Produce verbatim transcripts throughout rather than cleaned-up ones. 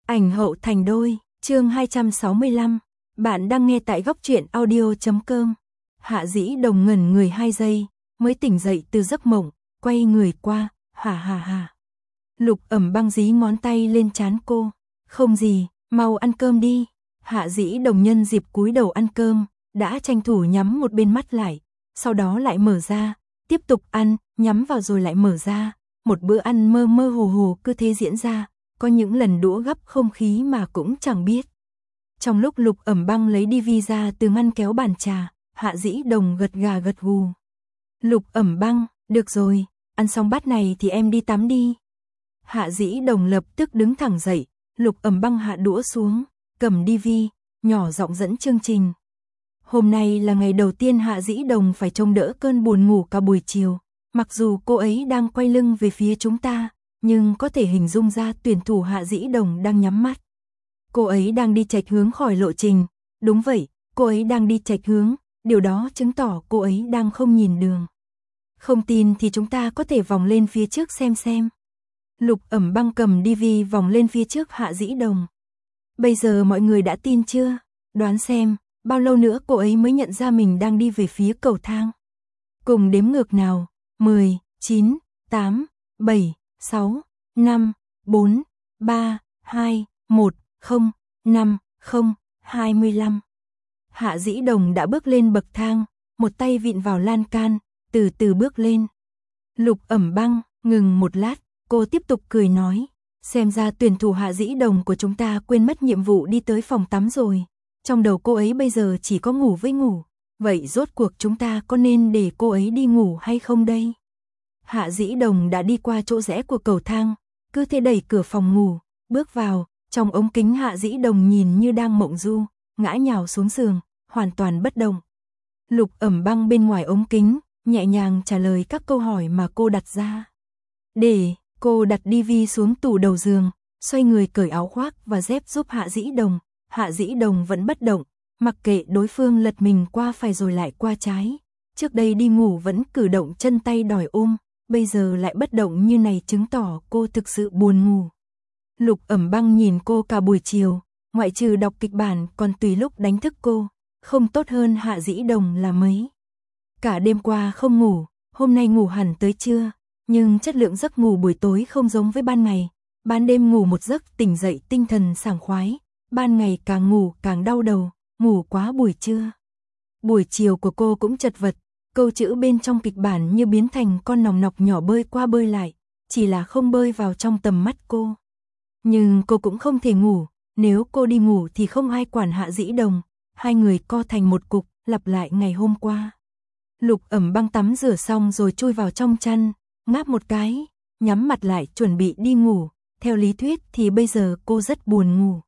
Ảnh hậu thành đôi, chương hai trăm sáu mươi lăm. Bạn đang nghe tại góc truyện audio chấm com. Hạ Dĩ Đồng ngẩn người hai giây, mới tỉnh dậy từ giấc mộng, quay người qua, hà hà hà. Lục Ẩm Băng dí ngón tay lên trán cô. Không gì, mau ăn cơm đi. Hạ Dĩ Đồng nhân dịp cúi đầu ăn cơm, đã tranh thủ nhắm một bên mắt lại, sau đó lại mở ra, tiếp tục ăn, nhắm vào rồi lại mở ra. Một bữa ăn mơ mơ hồ hồ cứ thế diễn ra, có những lần đũa gắp không khí mà cũng chẳng biết. Trong lúc Lục Ẩm Băng lấy đi vi ra từ ngăn kéo bàn trà, Hạ Dĩ Đồng gật gà gật gù. Lục Ẩm Băng, được rồi, ăn xong bát này thì em đi tắm đi. Hạ Dĩ Đồng lập tức đứng thẳng dậy, Lục Ẩm Băng hạ đũa xuống, cầm đi vi, nhỏ giọng dẫn chương trình. Hôm nay là ngày đầu tiên Hạ Dĩ Đồng phải trông đỡ cơn buồn ngủ cả buổi chiều. Mặc dù cô ấy đang quay lưng về phía chúng ta, nhưng có thể hình dung ra tuyển thủ Hạ Dĩ Đồng đang nhắm mắt. Cô ấy đang đi chệch hướng khỏi lộ trình. Đúng vậy, cô ấy đang đi chệch hướng, điều đó chứng tỏ cô ấy đang không nhìn đường. Không tin thì chúng ta có thể vòng lên phía trước xem xem. Lục Ẩm Băng cầm đê vê vòng lên phía trước Hạ Dĩ Đồng. Bây giờ mọi người đã tin chưa? Đoán xem, bao lâu nữa cô ấy mới nhận ra mình đang đi về phía cầu thang. Cùng đếm ngược nào. mười, chín, tám, bảy, sáu, năm, bốn, ba, hai, một, không, năm, không, hai mươi lăm. Hạ Dĩ Đồng đã bước lên bậc thang, một tay vịn vào lan can, từ từ bước lên. Lục Ẩm Băng ngừng một lát, cô tiếp tục cười nói, xem ra tuyển thủ Hạ Dĩ Đồng của chúng ta quên mất nhiệm vụ đi tới phòng tắm rồi. Trong đầu cô ấy bây giờ chỉ có ngủ với ngủ. Vậy rốt cuộc chúng ta có nên để cô ấy đi ngủ hay không đây? Hạ Dĩ Đồng đã đi qua chỗ rẽ của cầu thang, cứ thế đẩy cửa phòng ngủ, bước vào, trong ống kính Hạ Dĩ Đồng nhìn như đang mộng du, ngã nhào xuống giường, hoàn toàn bất động. Lục Ẩm Băng bên ngoài ống kính, nhẹ nhàng trả lời các câu hỏi mà cô đặt ra. Để, cô đặt đê vê xuống tủ đầu giường, xoay người cởi áo khoác và dép giúp Hạ Dĩ Đồng. Hạ Dĩ Đồng vẫn bất động, mặc kệ đối phương lật mình qua phải rồi lại qua trái. Trước đây đi ngủ vẫn cử động chân tay đòi ôm, bây giờ lại bất động như này chứng tỏ cô thực sự buồn ngủ. Lục Ẩm Băng nhìn cô cả buổi chiều, ngoại trừ đọc kịch bản còn tùy lúc đánh thức cô, không tốt hơn Hạ Dĩ Đồng là mấy. Cả đêm qua không ngủ, hôm nay ngủ hẳn tới trưa, nhưng chất lượng giấc ngủ buổi tối không giống với ban ngày. Ban đêm ngủ một giấc tỉnh dậy tinh thần sảng khoái, ban ngày càng ngủ càng đau đầu, ngủ quá buổi trưa. Buổi chiều của cô cũng chật vật, câu chữ bên trong kịch bản như biến thành con nòng nọc nhỏ bơi qua bơi lại, chỉ là không bơi vào trong tầm mắt cô. Nhưng cô cũng không thể ngủ, nếu cô đi ngủ thì không ai quản Hạ Dĩ Đồng, hai người co thành một cục, lặp lại ngày hôm qua. Lục Ẩm Băng tắm rửa xong rồi chui vào trong chăn, ngáp một cái, nhắm mặt lại chuẩn bị đi ngủ, theo lý thuyết thì bây giờ cô rất buồn ngủ.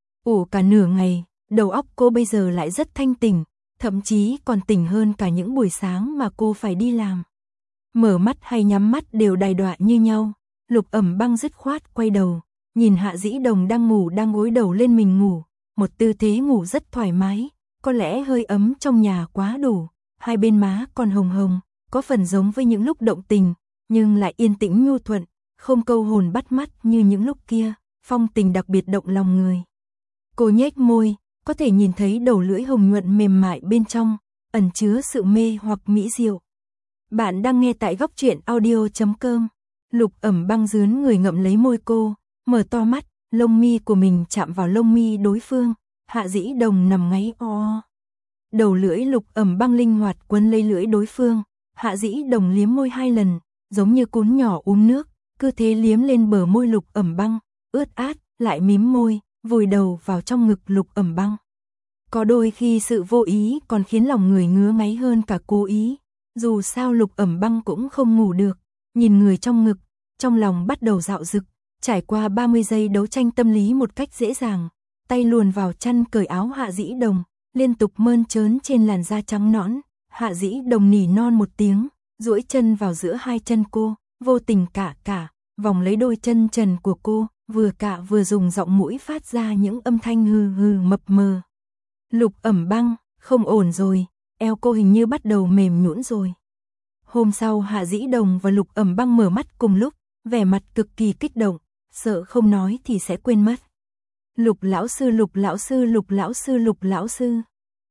Ủ cả nửa ngày, đầu óc cô bây giờ lại rất thanh tỉnh, thậm chí còn tỉnh hơn cả những buổi sáng mà cô phải đi làm. Mở mắt hay nhắm mắt đều đài đọa như nhau, Lục Ẩm Băng dứt khoát quay đầu, nhìn Hạ Dĩ Đồng đang ngủ đang gối đầu lên mình ngủ, một tư thế ngủ rất thoải mái, có lẽ hơi ấm trong nhà quá đủ, hai bên má còn hồng hồng, có phần giống với những lúc động tình, nhưng lại yên tĩnh nhu thuận, không câu hồn bắt mắt như những lúc kia, phong tình đặc biệt động lòng người. Cô nhếch môi, có thể nhìn thấy đầu lưỡi hồng nhuận mềm mại bên trong, ẩn chứa sự mê hoặc mỹ diệu. Bạn đang nghe tại góc truyện audio chấm com. Lục Ẩm Băng dướn người ngậm lấy môi cô, mở to mắt, lông mi của mình chạm vào lông mi đối phương. Hạ Dĩ Đồng nằm ngáy o. Đầu lưỡi Lục Ẩm Băng linh hoạt quấn lấy lưỡi đối phương. Hạ Dĩ Đồng liếm môi hai lần, giống như cún nhỏ uống nước, cứ thế liếm lên bờ môi Lục Ẩm Băng, ướt át, lại mím môi, vùi đầu vào trong ngực Lục Ẩm Băng. Có đôi khi sự vô ý còn khiến lòng người ngứa ngáy hơn cả cố ý. Dù sao Lục Ẩm Băng cũng không ngủ được, nhìn người trong ngực, trong lòng bắt đầu dạo dực, trải qua ba mươi giây đấu tranh tâm lý một cách dễ dàng, tay luồn vào chăn cởi áo Hạ Dĩ Đồng, liên tục mơn trớn trên làn da trắng nõn. Hạ Dĩ Đồng nỉ non một tiếng, duỗi chân vào giữa hai chân cô, vô tình cạ cạ, vòng lấy đôi chân trần của cô, vừa cạ vừa dùng giọng mũi phát ra những âm thanh hừ hừ mập mờ. Lục Ẩm Băng, không ổn rồi, eo cô hình như bắt đầu mềm nhũn rồi. Hôm sau Hạ Dĩ Đồng và Lục Ẩm Băng mở mắt cùng lúc, vẻ mặt cực kỳ kích động, sợ không nói thì sẽ quên mất. Lục lão sư, Lục lão sư, Lục lão sư, Lục lão sư.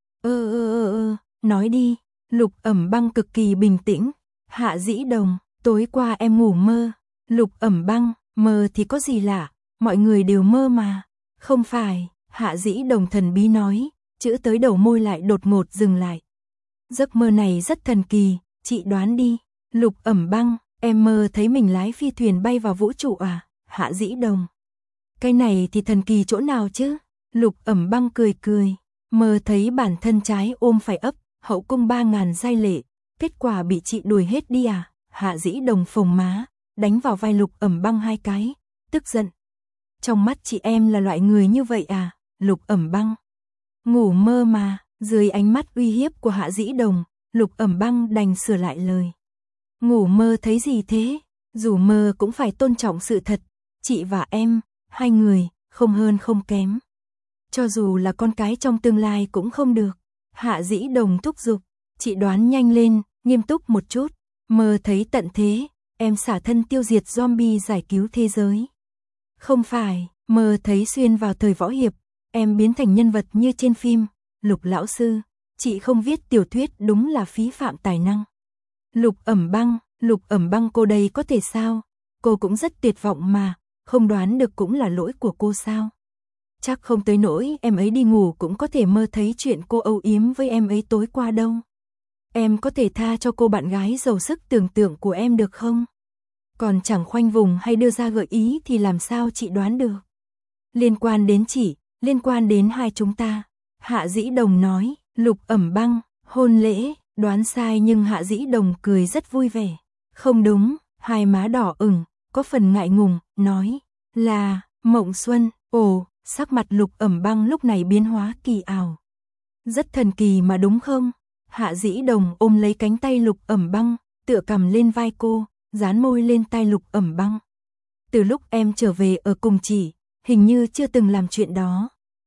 Ơ ơ ơ ơ, nói đi. Lục Ẩm Băng cực kỳ bình tĩnh. Hạ Dĩ Đồng, tối qua em ngủ mơ. Lục Ẩm Băng, mơ thì có gì lạ, mọi người đều mơ mà. Không phải, Hạ Dĩ Đồng thần bí nói, chữ tới đầu môi lại đột ngột dừng lại. Giấc mơ này rất thần kỳ, chị đoán đi. Lục Ẩm Băng, em mơ thấy mình lái phi thuyền bay vào vũ trụ à? Hạ Dĩ Đồng. Cái này thì thần kỳ chỗ nào chứ? Lục Ẩm Băng cười cười, mơ thấy bản thân trái ôm phải ấp, hậu cung ba ngàn giai lệ, kết quả bị chị đuổi hết đi à? Hạ Dĩ Đồng phồng má, đánh vào vai Lục Ẩm Băng hai cái, tức giận. Trong mắt chị em là loại người như vậy à? Lục Ẩm Băng. Ngủ mơ mà, dưới ánh mắt uy hiếp của Hạ Dĩ Đồng, Lục Ẩm Băng đành sửa lại lời. Ngủ mơ thấy gì thế? Dù mơ cũng phải tôn trọng sự thật, chị và em, hai người, không hơn không kém. Cho dù là con cái trong tương lai cũng không được. Hạ Dĩ Đồng thúc giục, chị đoán nhanh lên, nghiêm túc một chút. Mơ thấy tận thế, em xả thân tiêu diệt zombie giải cứu thế giới. Không phải, mơ thấy xuyên vào thời võ hiệp, em biến thành nhân vật như trên phim. Lục lão sư, chị không viết tiểu thuyết đúng là phí phạm tài năng. Lục Ẩm Băng, Lục Ẩm Băng cô đây có thể sao? Cô cũng rất tuyệt vọng mà, không đoán được cũng là lỗi của cô sao? Chắc không tới nỗi em ấy đi ngủ cũng có thể mơ thấy chuyện cô âu yếm với em ấy tối qua đâu. Em có thể tha cho cô bạn gái giàu sức tưởng tượng của em được không? Còn chẳng khoanh vùng hay đưa ra gợi ý thì làm sao chị đoán được? Liên quan đến chị, liên quan đến hai chúng ta. Hạ Dĩ Đồng nói, Lục Ẩm Băng, hôn lễ, đoán sai nhưng Hạ Dĩ Đồng cười rất vui vẻ. Không đúng, hai má đỏ ửng, có phần ngại ngùng, nói, là, Mộng Xuân, ồ, sắc mặt Lục Ẩm Băng lúc này biến hóa kỳ ảo. Rất thần kỳ mà đúng không? Hạ Dĩ Đồng ôm lấy cánh tay Lục Ẩm Băng, tựa cằm lên vai cô, dán môi lên tai Lục Ẩm Băng. Từ lúc em trở về ở cùng chị, hình như chưa từng làm chuyện đó.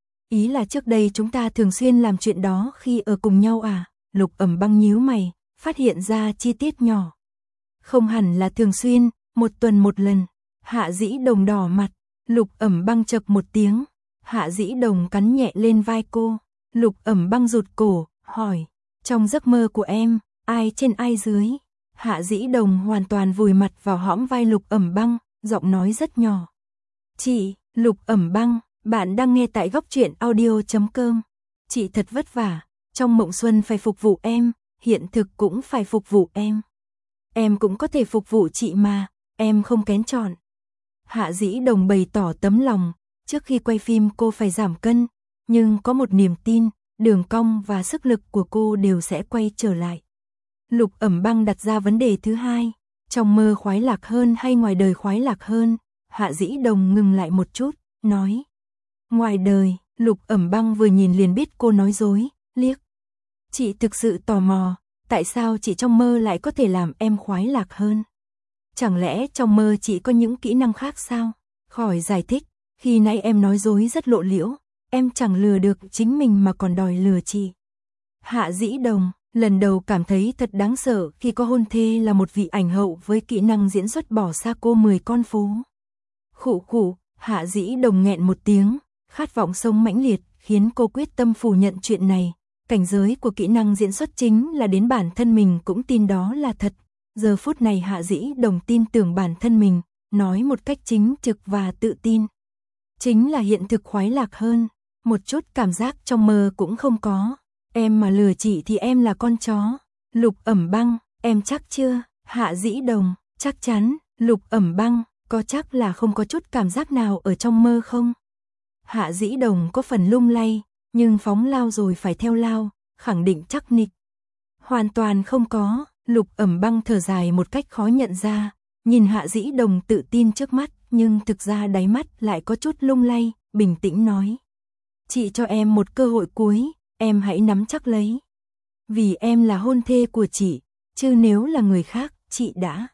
Ý là trước đây chúng ta thường xuyên làm chuyện đó khi ở cùng nhau à? Lục Ẩm Băng nhíu mày, phát hiện ra chi tiết nhỏ. Không hẳn là thường xuyên, một tuần một lần. Hạ Dĩ Đồng đỏ mặt, Lục Ẩm Băng chậc một tiếng. Hạ Dĩ Đồng cắn nhẹ lên vai cô. Lục Ẩm Băng rụt cổ, hỏi, trong giấc mơ của em, ai trên ai dưới? Hạ Dĩ Đồng hoàn toàn vùi mặt vào hõm vai Lục Ẩm Băng, giọng nói rất nhỏ. Chị, Lục Ẩm Băng, bạn đang nghe tại góc truyện audio chấm com. Chị thật vất vả, trong mộng xuân phải phục vụ em, hiện thực cũng phải phục vụ em. Em cũng có thể phục vụ chị mà, em không kén chọn. Hạ Dĩ Đồng bày tỏ tấm lòng, trước khi quay phim cô phải giảm cân, nhưng có một niềm tin, đường cong và sức lực của cô đều sẽ quay trở lại. Lục Ẩm Băng đặt ra vấn đề thứ hai, trong mơ khoái lạc hơn hay ngoài đời khoái lạc hơn? Hạ Dĩ Đồng ngừng lại một chút, nói. Ngoài đời. Lục Ẩm Băng vừa nhìn liền biết cô nói dối, liếc. Chị thực sự tò mò, tại sao chị trong mơ lại có thể làm em khoái lạc hơn? Chẳng lẽ trong mơ chị có những kỹ năng khác sao? Khỏi giải thích, khi nãy em nói dối rất lộ liễu, em chẳng lừa được chính mình mà còn đòi lừa chị. Hạ Dĩ Đồng, lần đầu cảm thấy thật đáng sợ khi có hôn thê là một vị ảnh hậu với kỹ năng diễn xuất bỏ xa cô mười con phố. Khụ khụ, Hạ Dĩ Đồng nghẹn một tiếng, khát vọng sống mãnh liệt, khiến cô quyết tâm phủ nhận chuyện này. Cảnh giới của kỹ năng diễn xuất chính là đến bản thân mình cũng tin đó là thật. Giờ phút này Hạ Dĩ Đồng tin tưởng bản thân mình, nói một cách chính trực và tự tin. Chính là hiện thực khoái lạc hơn, một chút cảm giác trong mơ cũng không có. Em mà lừa chị thì em là con chó. Lục Ẩm Băng, em chắc chưa? Hạ Dĩ Đồng, chắc chắn. Lục Ẩm Băng, có chắc là không có chút cảm giác nào ở trong mơ không? Hạ Dĩ Đồng có phần lung lay, nhưng phóng lao rồi phải theo lao, khẳng định chắc nịch. Hoàn toàn không có. Lục Ẩm Băng thở dài một cách khó nhận ra, nhìn Hạ Dĩ Đồng tự tin trước mắt, nhưng thực ra đáy mắt lại có chút lung lay, bình tĩnh nói. Chị cho em một cơ hội cuối, em hãy nắm chắc lấy. Vì em là hôn thê của chị, chứ nếu là người khác, chị đã.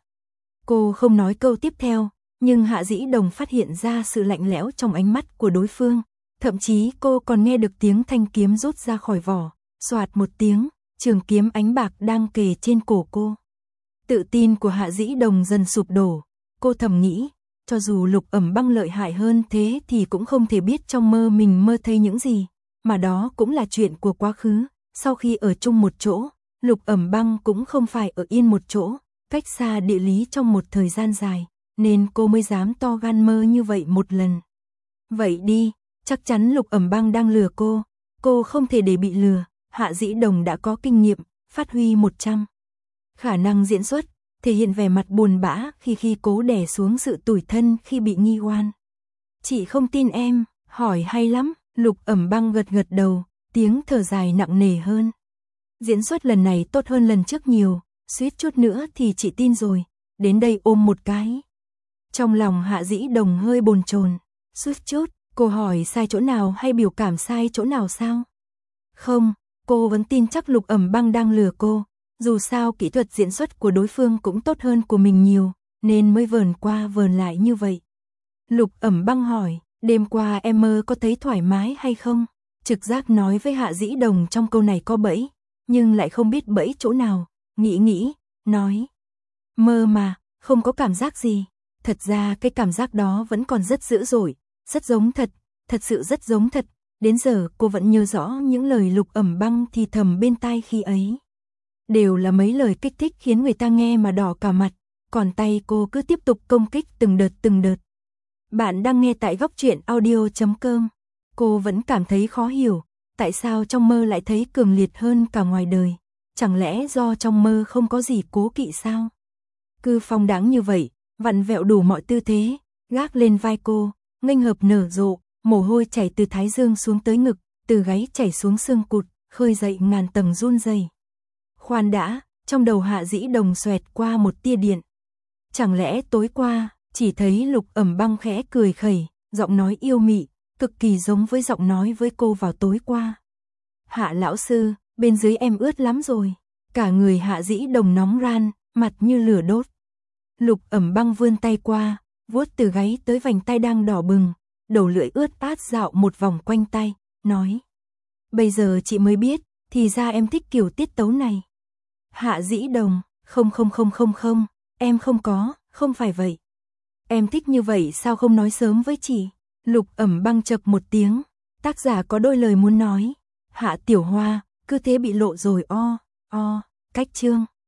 Cô không nói câu tiếp theo, nhưng Hạ Dĩ Đồng phát hiện ra sự lạnh lẽo trong ánh mắt của đối phương. Thậm chí cô còn nghe được tiếng thanh kiếm rút ra khỏi vỏ, xoạt một tiếng, trường kiếm ánh bạc đang kề trên cổ cô. Tự tin của Hạ Dĩ Đồng dần sụp đổ, cô thầm nghĩ, cho dù Lục Ẩm Băng lợi hại hơn thế thì cũng không thể biết trong mơ mình mơ thấy những gì, mà đó cũng là chuyện của quá khứ. Sau khi ở chung một chỗ, Lục Ẩm Băng cũng không phải ở yên một chỗ, cách xa địa lý trong một thời gian dài, nên cô mới dám to gan mơ như vậy một lần. Vậy đi, chắc chắn Lục Ẩm Băng đang lừa cô, cô không thể để bị lừa. Hạ Dĩ Đồng đã có kinh nghiệm, phát huy một trăm khả năng diễn xuất, thể hiện vẻ mặt buồn bã khi khi cố đè xuống sự tủi thân khi bị nghi oan. Chị không tin em, hỏi hay lắm. Lục Ẩm Băng gật gật đầu, tiếng thở dài nặng nề hơn. Diễn xuất lần này tốt hơn lần trước nhiều, suýt chút nữa thì chị tin rồi, đến đây ôm một cái. Trong lòng Hạ Dĩ Đồng hơi bồn chồn, suýt chút, cô hỏi sai chỗ nào hay biểu cảm sai chỗ nào sao? Không, cô vẫn tin chắc Lục Ẩm Băng đang lừa cô, dù sao kỹ thuật diễn xuất của đối phương cũng tốt hơn của mình nhiều, nên mới vờn qua vờn lại như vậy. Lục Ẩm Băng hỏi, đêm qua em mơ có thấy thoải mái hay không? Trực giác nói với Hạ Dĩ Đồng trong câu này có bẫy, nhưng lại không biết bẫy chỗ nào, nghĩ nghĩ, nói. Mơ mà, không có cảm giác gì. Thật ra cái cảm giác đó vẫn còn rất dữ dội, rất giống thật, thật sự rất giống thật. Đến giờ cô vẫn nhớ rõ những lời Lục Ẩm Băng thì thầm bên tai khi ấy. Đều là mấy lời kích thích khiến người ta nghe mà đỏ cả mặt, còn tay cô cứ tiếp tục công kích từng đợt từng đợt. Bạn đang nghe tại góc truyện audio chấm com. Cô vẫn cảm thấy khó hiểu, tại sao trong mơ lại thấy cường liệt hơn cả ngoài đời? Chẳng lẽ do trong mơ không có gì cố kỵ sao? Cứ phong đáng như vậy, vặn vẹo đủ mọi tư thế, gác lên vai cô, nghênh hợp nở rộ, mồ hôi chảy từ thái dương xuống tới ngực, từ gáy chảy xuống xương cụt, khơi dậy ngàn tầng run rẩy. Khoan đã, trong đầu Hạ Dĩ Đồng xoẹt qua một tia điện. Chẳng lẽ tối qua, chỉ thấy Lục Ẩm Băng khẽ cười khẩy, giọng nói yêu mị, cực kỳ giống với giọng nói với cô vào tối qua. Hạ lão sư, bên dưới em ướt lắm rồi. Cả người Hạ Dĩ Đồng nóng ran, mặt như lửa đốt. Lục Ẩm Băng vươn tay qua, vuốt từ gáy tới vành tay đang đỏ bừng, đầu lưỡi ướt át dạo một vòng quanh tay, nói. Bây giờ chị mới biết, thì ra em thích kiểu tiết tấu này. Hạ Dĩ Đồng, không không không không không, em không có, không phải vậy. Em thích như vậy sao không nói sớm với chị? Lục Ẩm Băng chập một tiếng, tác giả có đôi lời muốn nói. Hạ Tiểu Hoa, cứ thế bị lộ rồi o, o, cách chương.